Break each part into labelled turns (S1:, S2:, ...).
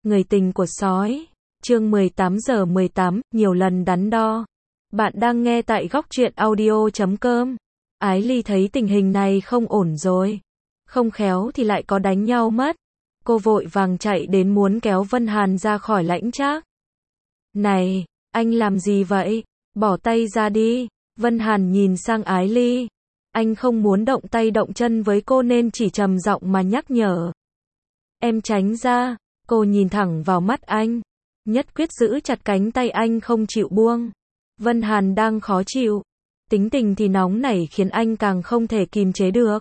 S1: Người tình của sói. Chương 18:18, nhiều lần đắn đo. Bạn đang nghe tại góc truyện audio.com. Ái Ly thấy tình hình này không ổn rồi. Không khéo thì lại có đánh nhau mất. Cô vội vàng chạy đến muốn kéo Vân Hàn ra khỏi Lãnh Trác. Này, anh làm gì vậy? Bỏ tay ra đi. Vân Hàn nhìn sang Ái Ly. Anh không muốn động tay động chân với cô nên chỉ trầm giọng mà nhắc nhở. Em tránh ra. Cô nhìn thẳng vào mắt anh. Nhất quyết giữ chặt cánh tay anh không chịu buông. Vân Hàn đang khó chịu. Tính tình thì nóng nảy khiến anh càng không thể kìm chế được.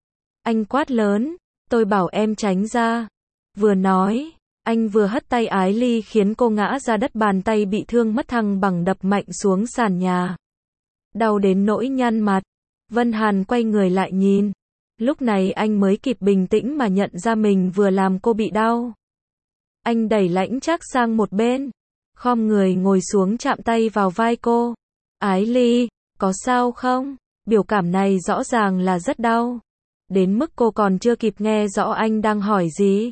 S1: Anh quát lớn. Tôi bảo em tránh ra. Vừa nói, anh vừa hất tay Ái Ly khiến cô ngã ra đất, bàn tay bị thương mất thăng bằng đập mạnh xuống sàn nhà. Đau đến nỗi nhăn mặt. Vân Hàn quay người lại nhìn. Lúc này anh mới kịp bình tĩnh mà nhận ra mình vừa làm cô bị đau. Anh đẩy Lãnh Trác sang một bên, khom người ngồi xuống chạm tay vào vai cô. Ái Ly, có sao không? Biểu cảm này rõ ràng là rất đau. Đến mức cô còn chưa kịp nghe rõ anh đang hỏi gì.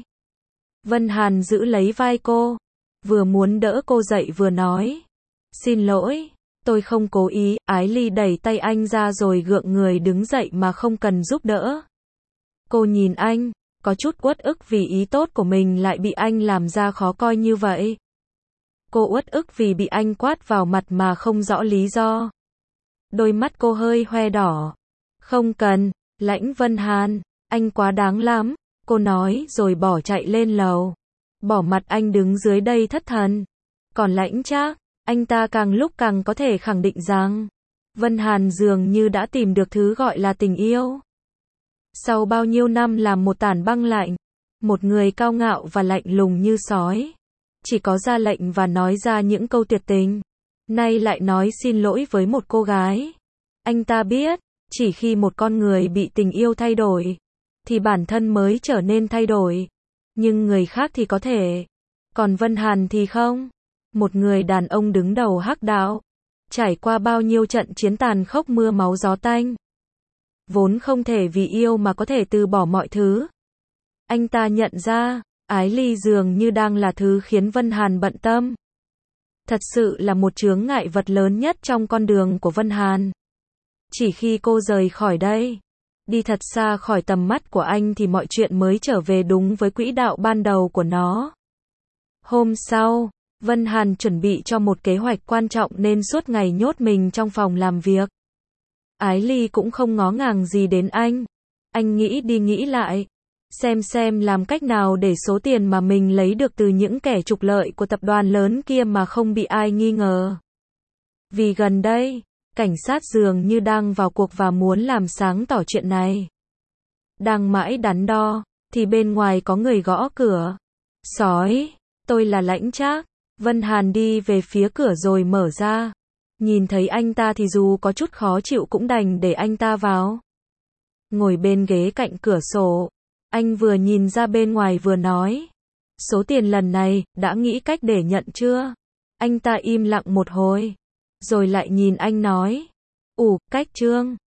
S1: Vân Hàn giữ lấy vai cô, vừa muốn đỡ cô dậy vừa nói. Xin lỗi, tôi không cố ý. Ái Ly đẩy tay anh ra rồi gượng người đứng dậy mà không cần giúp đỡ. Cô nhìn anh, có chút uất ức vì ý tốt của mình lại bị anh làm ra khó coi như vậy. Cô uất ức vì bị anh quát vào mặt mà không rõ lý do. Đôi mắt cô hơi hoe đỏ. Không cần, Lãnh Vân Hàn, anh quá đáng lắm, cô nói rồi bỏ chạy lên lầu. Bỏ mặt anh đứng dưới đây thất thần. Còn Lãnh Trác, anh ta càng lúc càng có thể khẳng định rằng Vân Hàn dường như đã tìm được thứ gọi là tình yêu. Sau bao nhiêu năm làm một tảng băng lạnh, một người cao ngạo và lạnh lùng như sói, chỉ có ra lệnh và nói ra những câu tuyệt tình, nay lại nói xin lỗi với một cô gái. Anh ta biết, chỉ khi một con người bị tình yêu thay đổi, thì bản thân mới trở nên thay đổi. Nhưng người khác thì có thể, còn Vân Hàn thì không. Một người đàn ông đứng đầu hắc đạo, trải qua bao nhiêu trận chiến tàn khốc mưa máu gió tanh, vốn không thể vì yêu mà có thể từ bỏ mọi thứ. Anh ta nhận ra, Ái Ly dường như đang là thứ khiến Vân Hàn bận tâm. Thật sự là một chướng ngại vật lớn nhất trong con đường của Vân Hàn. Chỉ khi cô rời khỏi đây, đi thật xa khỏi tầm mắt của anh thì mọi chuyện mới trở về đúng với quỹ đạo ban đầu của nó. Hôm sau, Vân Hàn chuẩn bị cho một kế hoạch quan trọng nên suốt ngày nhốt mình trong phòng làm việc. Ái Ly cũng không ngó ngàng gì đến anh. Anh nghĩ đi nghĩ lại, xem làm cách nào để số tiền mà mình lấy được từ những kẻ trục lợi của tập đoàn lớn kia mà không bị ai nghi ngờ. Vì gần đây, cảnh sát dường như đang vào cuộc và muốn làm sáng tỏ chuyện này. Đang mãi đắn đo, thì bên ngoài có người gõ cửa. Sói, tôi là Lãnh Trác. Vân Hàn đi về phía cửa rồi mở ra. Nhìn thấy anh ta thì dù có chút khó chịu cũng đành để anh ta vào. Ngồi bên ghế cạnh cửa sổ, anh vừa nhìn ra bên ngoài vừa nói. Số tiền lần này, đã nghĩ cách để nhận chưa? Anh ta im lặng một hồi, rồi lại nhìn anh nói. Cách Trương,